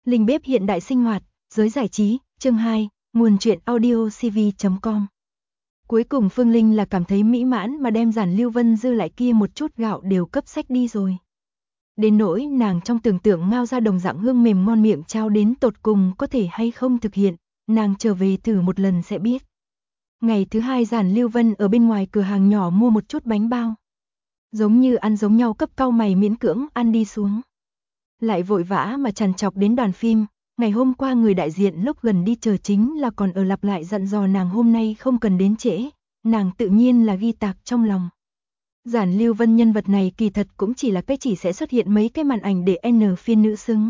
Linh bếp hiện đại sinh hoạt, giới giải trí, chương 2, nguồn truyện audio cv.com. Cuối cùng Phương Linh là cảm thấy mỹ mãn mà đem Giản Lưu Vân dư lại kia một chút gạo đều cấp xách đi rồi. Đến nỗi nàng trong tưởng tượng ngao ra đồng dạng hương mềm ngon miệng trao đến tột cùng có thể hay không thực hiện, nàng trở về thử một lần sẽ biết. Ngày thứ hai Giản Lưu Vân ở bên ngoài cửa hàng nhỏ mua một chút bánh bao. Giống như ăn giống nhau cấp cau mày miễn cưỡng ăn đi xuống. Lại vội vã mà trằn trọc đến đoàn phim, ngày hôm qua người đại diện lúc gần đi chờ chính là còn ở lặp lại dặn dò nàng hôm nay không cần đến trễ, nàng tự nhiên là ghi tạc trong lòng. Giản Lưu Vân nhân vật này kỳ thật cũng chỉ là cái chỉ sẽ xuất hiện mấy cái màn ảnh để N phiên nữ xứng.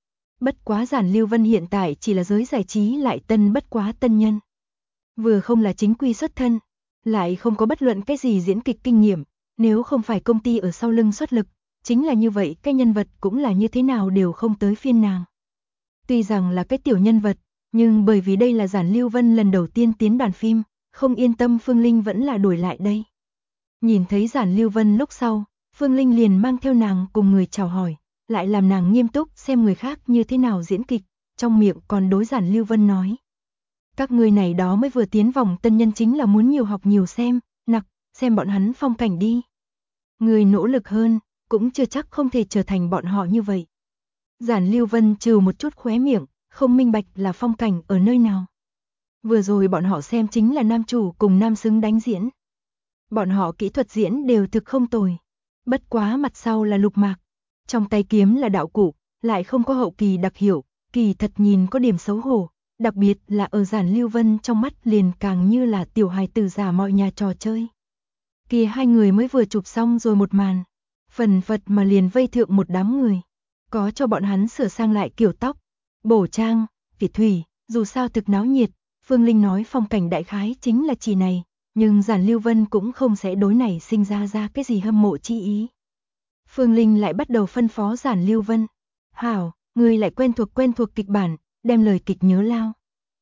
Bất quá Giản Lưu Vân hiện tại chỉ là giới giải trí lại tân bất quá tân nhân. Vừa không là chính quy xuất thân, lại không có bất luận cái gì diễn kịch kinh nghiệm, nếu không phải công ty ở sau lưng xuất lực, chính là như vậy cái nhân vật cũng là như thế nào đều không tới phiên nàng. Tuy rằng là cái tiểu nhân vật, nhưng bởi vì đây là Giản Lưu Vân lần đầu tiên tiến đoàn phim, không yên tâm Phương Linh vẫn là đuổi lại đây. Nhìn thấy Giản Lưu Vân lúc sau, Phương Linh liền mang theo nàng cùng người chào hỏi, lại làm nàng nghiêm túc xem người khác như thế nào diễn kịch, trong miệng còn đối Giản Lưu Vân nói. Các người này đó mới vừa tiến vòng tân nhân chính là muốn nhiều học nhiều xem, xem bọn hắn phong cảnh đi. Người nỗ lực hơn, cũng chưa chắc không thể trở thành bọn họ như vậy. Giản Lưu Vân trừ một chút khóe miệng, không minh bạch là phong cảnh ở nơi nào. Vừa rồi bọn họ xem chính là nam chủ cùng nam xứng đánh diễn. Bọn họ kỹ thuật diễn đều thực không tồi. Bất quá mặt sau là lục mạc. Trong tay kiếm là đạo cụ, lại không có hậu kỳ đặc hiệu, kỳ thật nhìn có điểm xấu hổ. Đặc biệt là ở Giản Lưu Vân trong mắt liền càng như là tiểu hài tử giả mọi nhà trò chơi. Kia hai người mới vừa chụp xong rồi một màn. Phần phật mà liền vây thượng một đám người. Có cho bọn hắn sửa sang lại kiểu tóc, bổ trang, phỉ thủy, dù sao thực náo nhiệt. Phương Linh nói phong cảnh đại khái chính là chỉ này, nhưng Giản Lưu Vân cũng không sẽ đối này sinh ra cái gì hâm mộ chi ý. Phương Linh lại bắt đầu phân phó Giản Lưu Vân. Hảo, ngươi lại quen thuộc kịch bản, đem lời kịch nhớ lao.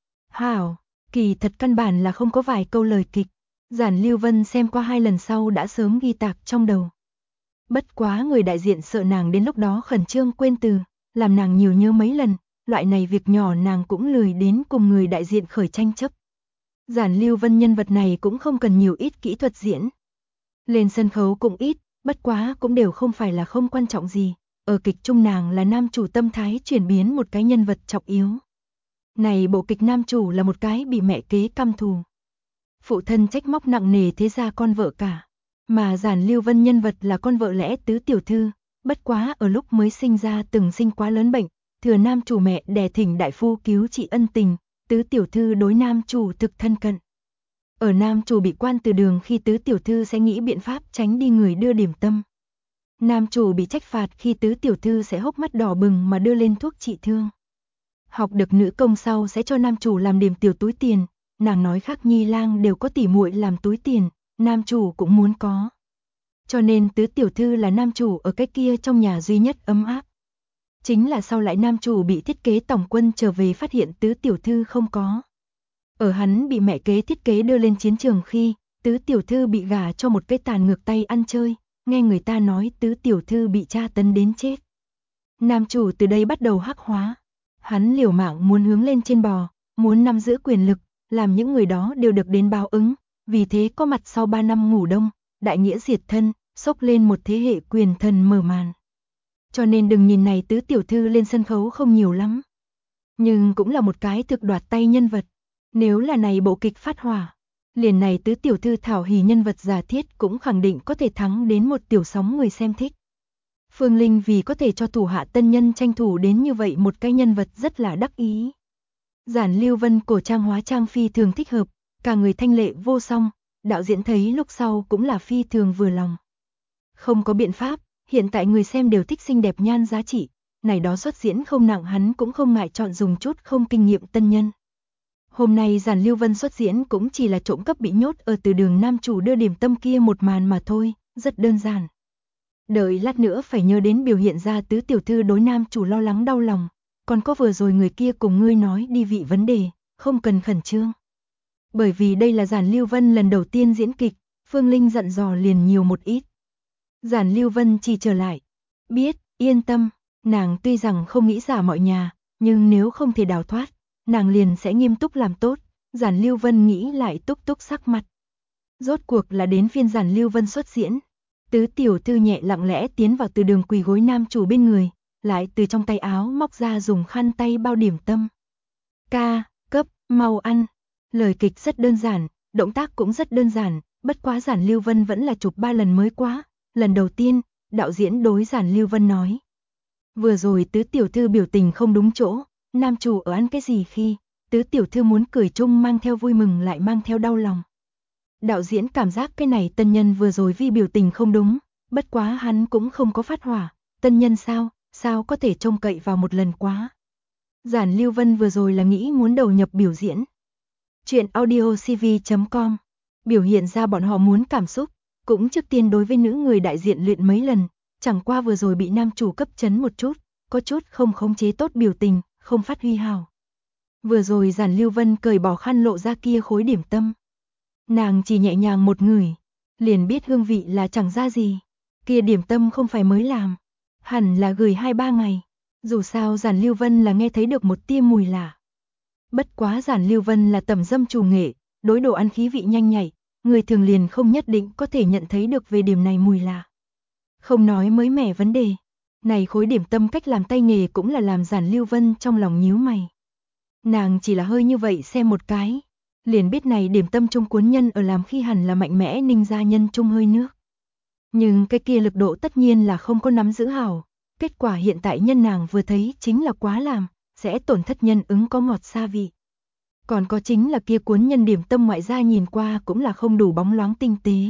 Hảo, kỳ thật căn bản là không có vài câu lời kịch. Giản Lưu Vân xem qua 2 lần sau đã sớm ghi tạc trong đầu. Bất quá người đại diện sợ nàng đến lúc đó khẩn trương quên từ, làm nàng nhiều nhớ mấy lần, loại này việc nhỏ nàng cũng lười đến cùng người đại diện khởi tranh chấp. Giản Lưu Vân nhân vật này cũng không cần nhiều ít kỹ thuật diễn. Lên sân khấu cũng ít, bất quá cũng đều không phải là không quan trọng gì. Ở kịch trung nàng là nam chủ tâm thái chuyển biến một cái nhân vật trọng yếu. Này bộ kịch nam chủ là một cái bị mẹ kế căm thù. Phụ thân trách móc nặng nề thế ra con vợ cả. Mà Giản Lưu Vân nhân vật là con vợ lẽ tứ tiểu thư, bất quá ở lúc mới sinh ra từng sinh quá lớn bệnh, thừa nam chủ mẹ đè thỉnh đại phu cứu trị ân tình, tứ tiểu thư đối nam chủ thực thân cận. Ở nam chủ bị quan từ đường khi tứ tiểu thư sẽ nghĩ biện pháp tránh đi người đưa điểm tâm. Nam chủ bị trách phạt khi tứ tiểu thư sẽ hốc mắt đỏ bừng mà đưa lên thuốc trị thương. Học được nữ công sau sẽ cho nam chủ làm điểm tiểu túi tiền, nàng nói khác nhi lang đều có tỉ muội làm túi tiền, nam chủ cũng muốn có. Cho nên tứ tiểu thư là nam chủ ở cái kia trong nhà duy nhất ấm áp. Chính là sau lại nam chủ bị thiết kế tổng quân trở về phát hiện tứ tiểu thư không có. Ở hắn bị mẹ kế thiết kế đưa lên chiến trường khi, tứ tiểu thư bị gả cho một cái tàn ngược tay ăn chơi, nghe người ta nói tứ tiểu thư bị tra tấn đến chết. Nam chủ từ đây bắt đầu hắc hóa. Hắn liều mạng muốn hướng lên trên bò, muốn nắm giữ quyền lực, làm những người đó đều được đến báo ứng. Vì thế có mặt sau 3 năm ngủ đông, đại nghĩa diệt thân, xốc lên một thế hệ quyền thần mở màn. Cho nên đừng nhìn này tứ tiểu thư lên sân khấu không nhiều lắm. Nhưng cũng là một cái thực đoạt tay nhân vật. Nếu là này bộ kịch phát hỏa, liền này tứ tiểu thư thảo hỉ nhân vật giả thiết cũng khẳng định có thể thắng đến một tiểu sóng người xem thích. Phương Linh vì có thể cho thủ hạ tân nhân tranh thủ đến như vậy một cái nhân vật rất là đắc ý. Giản Lưu Vân cổ trang hóa trang phi thường thích hợp, cả người thanh lệ vô song, đạo diễn thấy lúc sau cũng là phi thường vừa lòng. Không có biện pháp, hiện tại người xem đều thích xinh đẹp nhan giá trị, này đó xuất diễn không nặng hắn cũng không ngại chọn dùng chút không kinh nghiệm tân nhân. Hôm nay Giản Lưu Vân xuất diễn cũng chỉ là trộm cắp bị nhốt ở từ đường nam chủ đưa điểm tâm kia một màn mà thôi, rất đơn giản. Đợi lát nữa phải nhớ đến biểu hiện ra tứ tiểu thư đối nam chủ lo lắng đau lòng, còn có vừa rồi người kia cùng ngươi nói đi vị vấn đề, không cần khẩn trương. Bởi vì đây là Giản Lưu Vân lần đầu tiên diễn kịch, Phương Linh dặn dò liền nhiều một ít. Giản Lưu Vân chỉ trở lại, biết, yên tâm, nàng tuy rằng không nghĩ giả mọi nhà, Nhưng nếu không thể đào thoát, nàng liền sẽ nghiêm túc làm tốt. Giản Lưu Vân nghĩ lại túc túc sắc mặt. Rốt cuộc là đến phiên Giản Lưu Vân xuất diễn. Tứ tiểu thư nhẹ lặng lẽ tiến vào từ đường quỳ gối nam chủ bên người, lại từ trong tay áo móc ra dùng khăn tay bao điểm tâm. Ca, cấp, mau ăn. Lời kịch rất đơn giản, động tác cũng rất đơn giản, bất quá Giản Lưu Vân vẫn là chụp 3 lần mới quá. Lần đầu tiên, đạo diễn đối Giản Lưu Vân nói. Vừa rồi tứ tiểu thư biểu tình không đúng chỗ, nam chủ ở ăn cái gì khi, tứ tiểu thư muốn cười chung mang theo vui mừng lại mang theo đau lòng. Đạo diễn cảm giác cái này tân nhân vừa rồi vì biểu tình không đúng, bất quá hắn cũng không có phát hỏa, tân nhân sao có thể trông cậy vào một lần quá. Giản Lưu Vân vừa rồi là nghĩ muốn đầu nhập biểu diễn. Chuyện audiocv.com biểu hiện ra bọn họ muốn cảm xúc, cũng trước tiên đối với nữ người đại diện luyện mấy lần, chẳng qua vừa rồi bị nam chủ cấp chấn một chút, có chút không khống chế tốt biểu tình, không phát huy hào. Vừa rồi Giản Lưu Vân cởi bỏ khăn lộ ra kia khối điểm tâm. Nàng chỉ nhẹ nhàng một ngửi, liền biết hương vị là chẳng ra gì. Kia điểm tâm không phải mới làm, hẳn là gửi 2-3 ngày. Dù sao Giản Lưu Vân là nghe thấy được một tia mùi lạ. Bất quá Giản Lưu Vân là tẩm dâm chủ nghệ, đối đồ ăn khí vị nhanh nhạy, người thường liền không nhất định có thể nhận thấy được về điểm này mùi lạ. Không nói mới mẻ vấn đề, này khối điểm tâm cách làm tay nghề cũng là làm Giản Lưu Vân trong lòng nhíu mày. Nàng chỉ là hơi như vậy xem một cái, liền biết này điểm tâm trung cuốn nhân ở làm khi hẳn là mạnh mẽ ninh ra nhân trung hơi nước. Nhưng cái kia lực độ tất nhiên là không có nắm giữ hảo, kết quả hiện tại nhân nàng vừa thấy chính là quá làm, sẽ tổn thất nhân ứng có ngọt xa vị. Còn có chính là kia cuốn nhân điểm tâm ngoại ra nhìn qua cũng là không đủ bóng loáng tinh tế.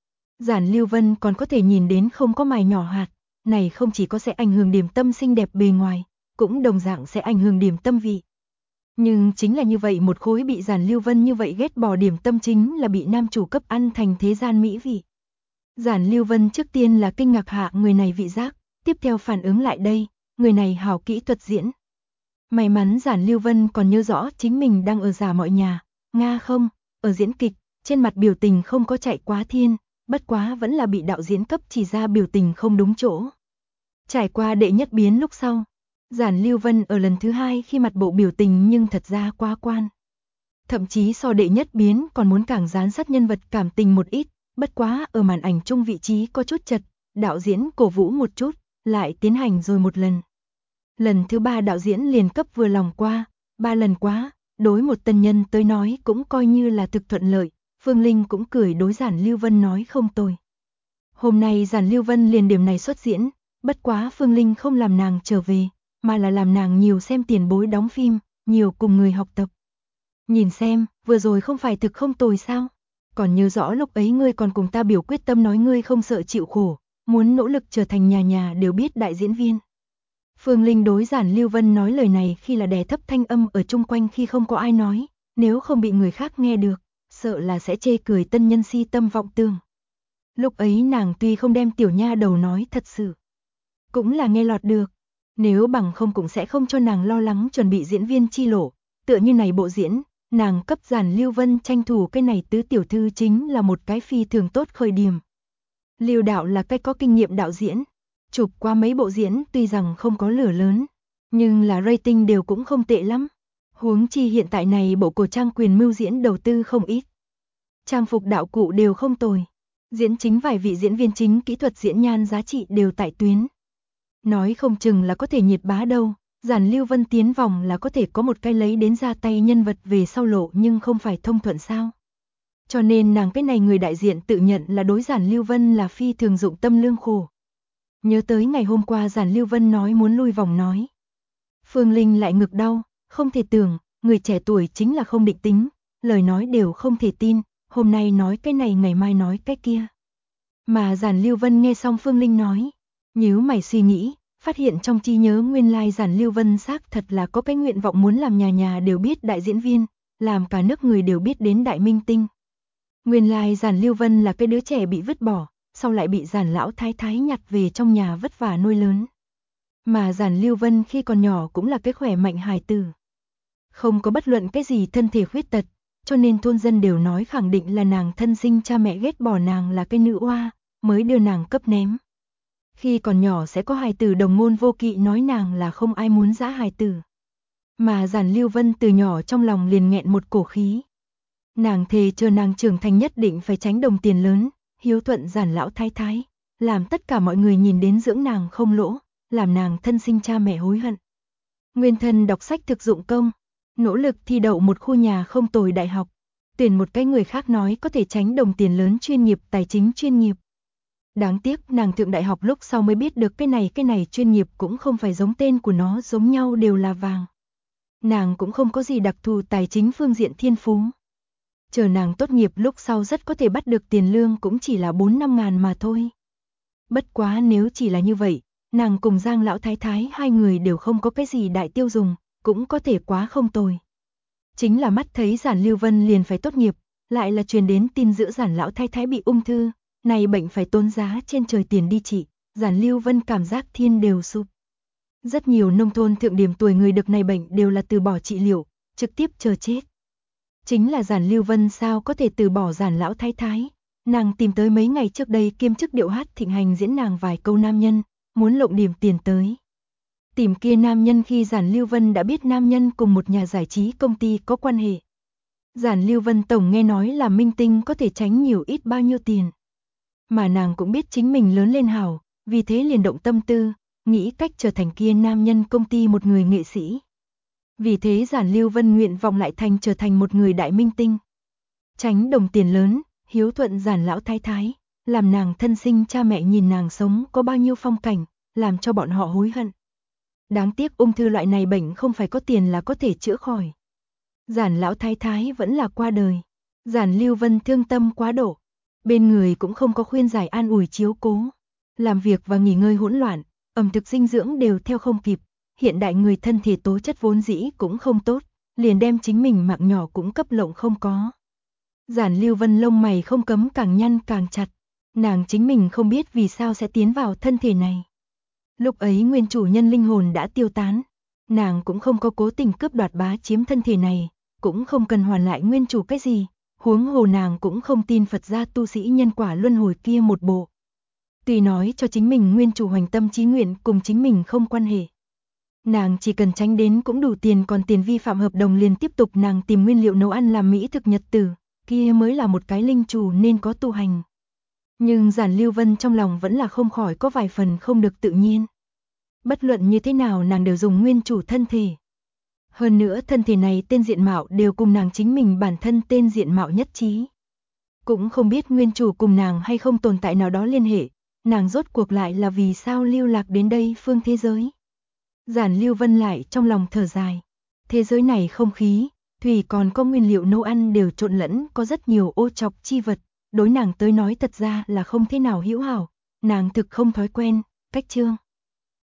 Giản Lưu Vân còn có thể nhìn đến không có mài nhỏ hạt, này không chỉ có sẽ ảnh hưởng điểm tâm xinh đẹp bề ngoài, cũng đồng dạng sẽ ảnh hưởng điểm tâm vị. Nhưng chính là như vậy một khối bị Giản Lưu Vân như vậy ghét bỏ điểm tâm chính là bị nam chủ cấp ăn thành thế gian mỹ vị. Giản Lưu Vân trước tiên là kinh ngạc hạ người này vị giác, tiếp theo phản ứng lại đây, người này hảo kỹ thuật diễn. May mắn Giản Lưu Vân còn nhớ rõ chính mình đang ở giả mọi nhà, Nga không, ở diễn kịch, trên mặt biểu tình không có chạy quá thiên, bất quá vẫn là bị đạo diễn cấp chỉ ra biểu tình không đúng chỗ. Trải qua đệ nhất biến lúc sau, Giản Lưu Vân ở lần thứ 2 khi mặt bộ biểu tình nhưng thật ra quá quan. Thậm chí so đệ nhất biến còn muốn càng dán sát nhân vật cảm tình một ít, bất quá ở màn ảnh chung vị trí có chút chật, đạo diễn cổ vũ một chút, lại tiến hành rồi một lần. Lần thứ 3 đạo diễn liền cấp vừa lòng qua, 3 lần quá, đối một tân nhân tới nói cũng coi như là thực thuận lợi, Phương Linh cũng cười đối Giản Lưu Vân nói không tồi. Hôm nay Giản Lưu Vân liền điểm này xuất diễn, bất quá Phương Linh không làm nàng trở về, mà là làm nàng nhiều xem tiền bối đóng phim, nhiều cùng người học tập. Nhìn xem, vừa rồi không phải thực không tồi sao? Còn nhớ rõ lúc ấy ngươi còn cùng ta biểu quyết tâm nói ngươi không sợ chịu khổ, muốn nỗ lực trở thành nhà nhà đều biết đại diễn viên. Phương Linh đối Giản Lưu Vân nói lời này khi là đè thấp thanh âm ở chung quanh khi không có ai nói, nếu không bị người khác nghe được, sợ là sẽ chê cười tân nhân si tâm vọng tưởng. Lúc ấy nàng tuy không đem tiểu nha đầu nói thật sự, cũng là nghe lọt được, nếu bằng không cũng sẽ không cho nàng lo lắng chuẩn bị diễn viên chi lộ, tựa như này bộ diễn, nàng cấp Giản Lưu Vân tranh thủ cái này tứ tiểu thư chính là một cái phi thường tốt khởi điểm. Lưu đạo là cái có kinh nghiệm đạo diễn, chụp qua mấy bộ diễn tuy rằng không có lửa lớn, nhưng là rating đều cũng không tệ lắm. Huống chi hiện tại này bộ cổ trang quyền mưu diễn đầu tư không ít. Trang phục đạo cụ đều không tồi. Diễn chính vài vị diễn viên chính kỹ thuật diễn nhan giá trị đều tại tuyến. Nói không chừng là có thể nhiệt bá đâu. Giản Lưu Vân tiến vòng là có thể có một cái lấy đến ra tay nhân vật về sau lộ nhưng không phải thông thuận sao. Cho nên nàng cái này người đại diện tự nhận là đối Giản Lưu Vân là phi thường dụng tâm lương khổ. Nhớ tới ngày hôm qua Giản Lưu Vân nói muốn lui vòng nói. Phương Linh lại ngực đau, không thể tưởng, người trẻ tuổi chính là không định tính, lời nói đều không thể tin, hôm nay nói cái này ngày mai nói cái kia. Mà Giản Lưu Vân nghe xong Phương Linh nói, nhíu mày suy nghĩ, phát hiện trong trí nhớ nguyên lai Giản Lưu Vân xác thật là có cái nguyện vọng muốn làm nhà nhà đều biết đại diễn viên, làm cả nước người đều biết đến đại minh tinh. Nguyên lai Giản Lưu Vân là cái đứa trẻ bị vứt bỏ, sau lại bị Giản lão thái thái nhặt về trong nhà vất vả nuôi lớn. Mà Giản Lưu Vân khi còn nhỏ cũng là cái khỏe mạnh hài tử. Không có bất luận cái gì thân thể khuyết tật, cho nên thôn dân đều nói khẳng định là nàng thân sinh cha mẹ ghét bỏ nàng là cái nữ oa, mới đưa nàng cấp ném. Khi còn nhỏ sẽ có hài tử đồng ngôn vô kỵ nói nàng là không ai muốn dã hài tử. Mà Giản Lưu Vân từ nhỏ trong lòng liền nghẹn một cổ khí. Nàng thề chờ nàng trưởng thành nhất định phải tránh đồng tiền lớn, hiếu thuận Giản lão thái thái, làm tất cả mọi người nhìn đến dưỡng nàng không lỗ, làm nàng thân sinh cha mẹ hối hận. Nguyên thân đọc sách thực dụng công, nỗ lực thi đậu một khu nhà không tồi đại học, tuyển một cái người khác nói có thể tránh đồng tiền lớn chuyên nghiệp tài chính chuyên nghiệp. Đáng tiếc nàng thượng đại học lúc sau mới biết được cái này chuyên nghiệp cũng không phải giống tên của nó, giống nhau đều là vàng. Nàng cũng không có gì đặc thù tài chính phương diện thiên phú. Chờ nàng tốt nghiệp lúc sau rất có thể bắt được tiền lương cũng chỉ là 4-5 ngàn mà thôi. Bất quá nếu chỉ là như vậy, nàng cùng Giang lão thái thái hai người đều không có cái gì đại tiêu dùng, cũng có thể quá không tồi. Chính là mắt thấy Giản Lưu Vân liền phải tốt nghiệp, lại là truyền đến tin giữa Giản lão thái thái bị ung thư, này bệnh phải tốn giá trên trời tiền đi trị, Giản Lưu Vân cảm giác thiên đều sụp. Rất nhiều nông thôn thượng điểm tuổi người được này bệnh đều là từ bỏ trị liệu, trực tiếp chờ chết. Chính là Giản Lưu Vân sao có thể từ bỏ Giản lão thái thái, nàng tìm tới mấy ngày trước đây kiêm chức điệu hát thịnh hành diễn nàng vài câu nam nhân, muốn lộng điểm tiền tới. Tìm kia nam nhân khi Giản Lưu Vân đã biết nam nhân cùng một nhà giải trí công ty có quan hệ. Giản Lưu Vân tổng nghe nói là minh tinh có thể tránh nhiều ít bao nhiêu tiền. Mà nàng cũng biết chính mình lớn lên hảo, vì thế liền động tâm tư, nghĩ cách trở thành kia nam nhân công ty một người nghệ sĩ. Vì thế Giản Lưu Vân nguyện vọng lại thành trở thành một người đại minh tinh. Tránh đồng tiền lớn, hiếu thuận Giản lão thái thái, làm nàng thân sinh cha mẹ nhìn nàng sống có bao nhiêu phong cảnh, làm cho bọn họ hối hận. Đáng tiếc ung thư loại này bệnh không phải có tiền là có thể chữa khỏi. Giản lão thái thái vẫn là qua đời. Giản Lưu Vân thương tâm quá độ, bên người cũng không có khuyên giải an ủi chiếu cố. Làm việc và nghỉ ngơi hỗn loạn, ẩm thực dinh dưỡng đều theo không kịp. Hiện đại người thân thể tố chất vốn dĩ cũng không tốt, liền đem chính mình mạng nhỏ cũng cấp lộng không có. Giản Lưu Vân lông mày không cấm càng nhăn càng chặt, nàng chính mình không biết vì sao sẽ tiến vào thân thể này. Lúc ấy nguyên chủ nhân linh hồn đã tiêu tán, nàng cũng không có cố tình cướp đoạt bá chiếm thân thể này, cũng không cần hoàn lại nguyên chủ cái gì, huống hồ nàng cũng không tin Phật gia tu sĩ nhân quả luân hồi kia một bộ. Tuy nói cho chính mình nguyên chủ hoành tâm chí nguyện cùng chính mình không quan hệ. Nàng chỉ cần tránh đến cũng đủ tiền, còn tiền vi phạm hợp đồng liền tiếp tục nàng tìm nguyên liệu nấu ăn làm mỹ thực nhật tử, kia mới là một cái linh chủ nên có tu hành. Nhưng Giản Lưu Vân trong lòng vẫn là không khỏi có vài phần không được tự nhiên. Bất luận như thế nào nàng đều dùng nguyên chủ thân thể. Hơn nữa thân thể này tên diện mạo đều cùng nàng chính mình bản thân tên diện mạo nhất trí. Cũng không biết nguyên chủ cùng nàng hay không tồn tại nào đó liên hệ, nàng rốt cuộc lại là vì sao lưu lạc đến đây phương thế giới. Giản Lưu Vân lại trong lòng thở dài. Thế giới này không khí, thủy còn có nguyên liệu nấu ăn đều trộn lẫn, có rất nhiều ô trọc chi vật, đối nàng tới nói thật ra là không thế nào hữu hảo, nàng thực không thói quen, cách chương.